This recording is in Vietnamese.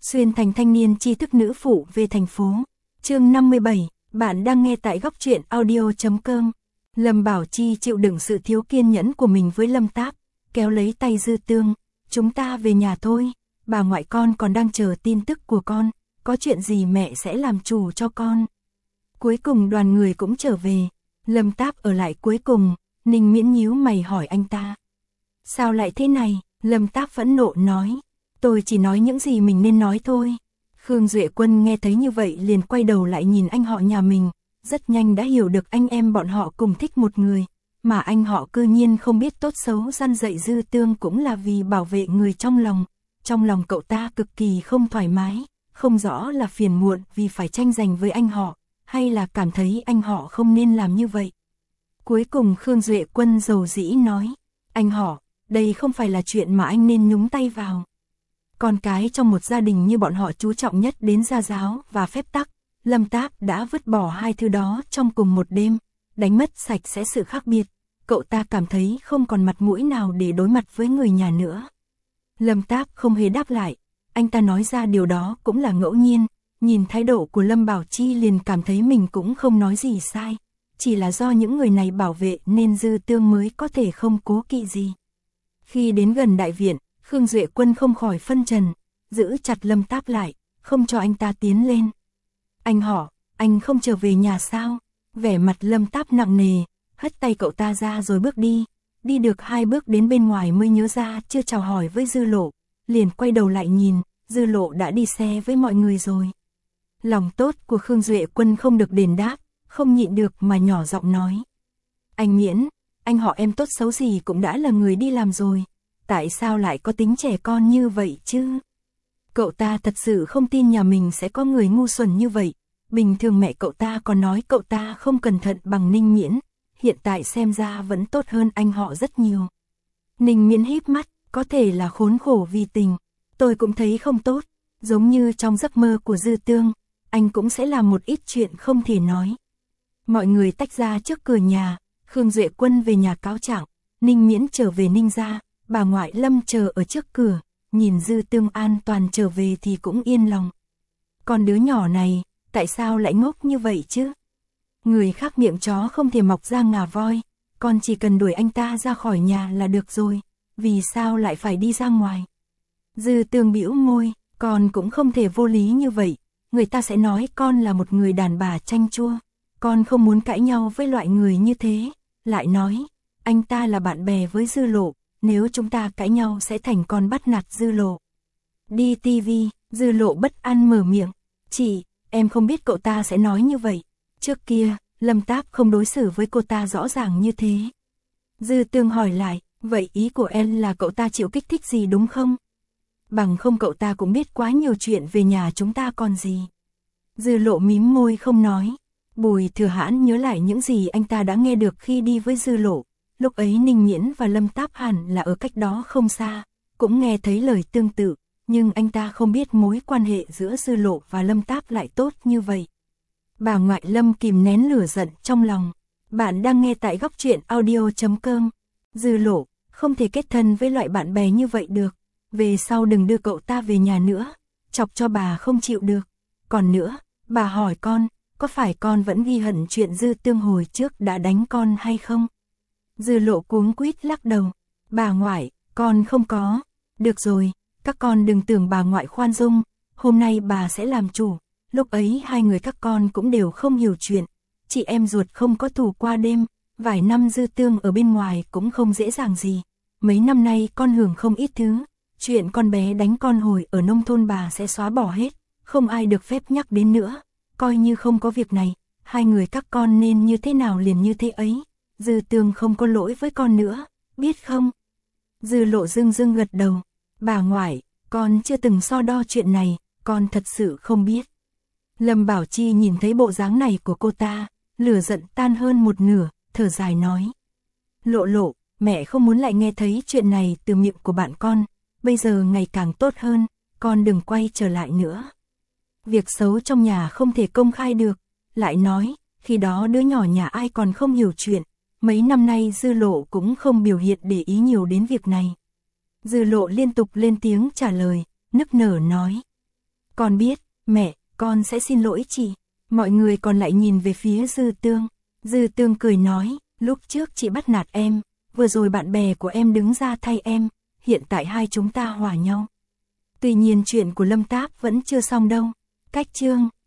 Xuyên thành thanh niên tri thức nữ phụ về thành phố. Chương 57, bạn đang nghe tại góc truyện audio.com. Lâm Bảo Chi chịu đựng sự thiếu kiên nhẫn của mình với Lâm Táp, kéo lấy tay Dư Tương, chúng ta về nhà thôi, bà ngoại con còn đang chờ tin tức của con, có chuyện gì mẹ sẽ làm chủ cho con. Cuối cùng đoàn người cũng trở về, Lâm Táp ở lại cuối cùng, Ninh Miễn nhíu mày hỏi anh ta. Sao lại thế này? Lâm Táp phẫn nộ nói. Tôi chỉ nói những gì mình nên nói thôi. Khương Duệ Quân nghe thấy như vậy liền quay đầu lại nhìn anh họ nhà mình, rất nhanh đã hiểu được anh em bọn họ cùng thích một người, mà anh họ cư nhiên không biết tốt xấu răn dạy Dư Tương cũng là vì bảo vệ người trong lòng. Trong lòng cậu ta cực kỳ không thoải mái, không rõ là phiền muộn vì phải tranh giành với anh họ, hay là cảm thấy anh họ không nên làm như vậy. Cuối cùng Khương Duệ Quân dầu dĩ nói, anh họ, đây không phải là chuyện mà anh nên nhúng tay vào. Con cái trong một gia đình như bọn họ chú trọng nhất đến gia giáo và phép tắc, Lâm Táp đã vứt bỏ hai thứ đó trong cùng một đêm, đánh mất sạch sẽ sự khác biệt, cậu ta cảm thấy không còn mặt mũi nào để đối mặt với người nhà nữa. Lâm Táp không hề đáp lại, anh ta nói ra điều đó cũng là ngẫu nhiên, nhìn thái độ của Lâm Bảo Chi liền cảm thấy mình cũng không nói gì sai, chỉ là do những người này bảo vệ nên Dư Tương mới có thể không cố kỵ gì. Khi đến gần đại viện, Khương Duệ Quân không khỏi phân trần, giữ chặt Lâm Táp lại, không cho anh ta tiến lên. Anh họ, anh không trở về nhà sao? Vẻ mặt Lâm Táp nặng nề, hất tay cậu ta ra rồi bước đi. Đi được 2 bước đến bên ngoài mới nhớ ra chưa chào hỏi với Dư Lộ, liền quay đầu lại nhìn, Dư Lộ đã đi xe với mọi người rồi. Lòng tốt của Khương Duệ Quân không được đền đáp, không nhịn được mà nhỏ giọng nói. Anh Miễn, anh họ em tốt xấu gì cũng đã là người đi làm rồi, tại sao lại có tính trẻ con như vậy chứ? Cậu ta thật sự không tin nhà mình sẽ có người ngu xuẩn như vậy, bình thường mẹ cậu ta còn nói cậu ta không cẩn thận bằng Ninh Miễn, hiện tại xem ra vẫn tốt hơn anh họ rất nhiều. Ninh Miễn híp mắt, có thể là khốn khổ vì tình, tôi cũng thấy không tốt, giống như trong giấc mơ của Dư Tương, anh cũng sẽ làm một ít chuyện không thể nói. Mọi người tách ra trước cửa nhà, Khương Duệ Quân về nhà cáo trạng, Ninh Miễn trở về Ninh gia, bà ngoại Lâm chờ ở trước cửa, nhìn Dư Tương an toàn trở về thì cũng yên lòng. Còn đứa nhỏ này, tại sao lại ngốc như vậy chứ? Người khác miệng chó không thể mọc ra ngà voi, con chỉ cần đuổi anh ta ra khỏi nhà là được rồi, vì sao lại phải đi ra ngoài? Dư Tương bĩu môi, con cũng không thể vô lý như vậy, người ta sẽ nói con là một người đàn bà chanh chua, con không muốn cãi nhau với loại người như thế, lại nói, anh ta là bạn bè với Dư Lộ, nếu chúng ta cãi nhau sẽ thành con bắt nạt Dư Lộ. Đi tivi, Dư Lộ bất an mở miệng, chị, em không biết cậu ta sẽ nói như vậy, trước kia, Lâm Táp không đối xử với cô ta rõ ràng như thế. Dư Tương hỏi lại, vậy ý của em là cậu ta chịu kích thích gì đúng không? Bằng không cậu ta cũng biết quá nhiều chuyện về nhà chúng ta còn gì. Dư Lộ mím môi không nói. Bùi Thừa Hãn nhớ lại những gì anh ta đã nghe được khi đi với Dư Lộ. Lúc ấy Ninh Miễn và Lâm Táp hẳn là ở cách đó không xa, cũng nghe thấy lời tương tự, nhưng anh ta không biết mối quan hệ giữa Dư Lộ và Lâm Táp lại tốt như vậy. Bà ngoại Lâm kìm nén lửa giận trong lòng. Bạn đang nghe tại góc truyện audio.com. Dư Lộ, không thể kết thân với loại bạn bè như vậy được. Về sau đừng đưa cậu ta về nhà nữa, chọc cho bà không chịu được. Còn nữa, bà hỏi con, có phải con vẫn ghi hận chuyện Dư Tương hồi trước đã đánh con hay không? Dư Lộ cuống quýt lắc đầu. Bà ngoại, con không có. Được rồi, các con đừng tưởng bà ngoại khoan dung, hôm nay bà sẽ làm chủ. Lúc ấy hai người các con cũng đều không hiểu chuyện, chị em ruột không có thù qua đêm, vài năm Dư Tương ở bên ngoài cũng không dễ dàng gì. Mấy năm nay con hưởng không ít thứ, chuyện con bé đánh con hồi ở nông thôn bà sẽ xóa bỏ hết, không ai được phép nhắc đến nữa, coi như không có việc này, hai người các con nên như thế nào liền như thế ấy, Dư Tương không có lỗi với con nữa, biết không? Dư Lộ dưng dưng gật đầu, bà ngoại, con chưa từng so đo chuyện này, con thật sự không biết. Lâm Bảo Chi nhìn thấy bộ dáng này của cô ta, lửa giận tan hơn một nửa, thở dài nói. Lộ Lộ, mẹ không muốn lại nghe thấy chuyện này từ miệng của bạn con, bây giờ ngày càng tốt hơn, con đừng quay trở lại nữa. Việc xấu trong nhà không thể công khai được, lại nói, khi đó đứa nhỏ nhà ai còn không hiểu chuyện, mấy năm nay Dư Lộ cũng không biểu hiện để ý nhiều đến việc này. Dư Lộ liên tục lên tiếng trả lời, nức nở nói. Con biết, mẹ, con sẽ xin lỗi chị. Mọi người còn lại nhìn về phía Dư Tương. Dư Tương cười nói, lúc trước chị bắt nạt em, vừa rồi bạn bè của em đứng ra thay em, hiện tại hai chúng ta hòa nhau. Tuy nhiên chuyện của Lâm Táp vẫn chưa xong đâu. Cách chương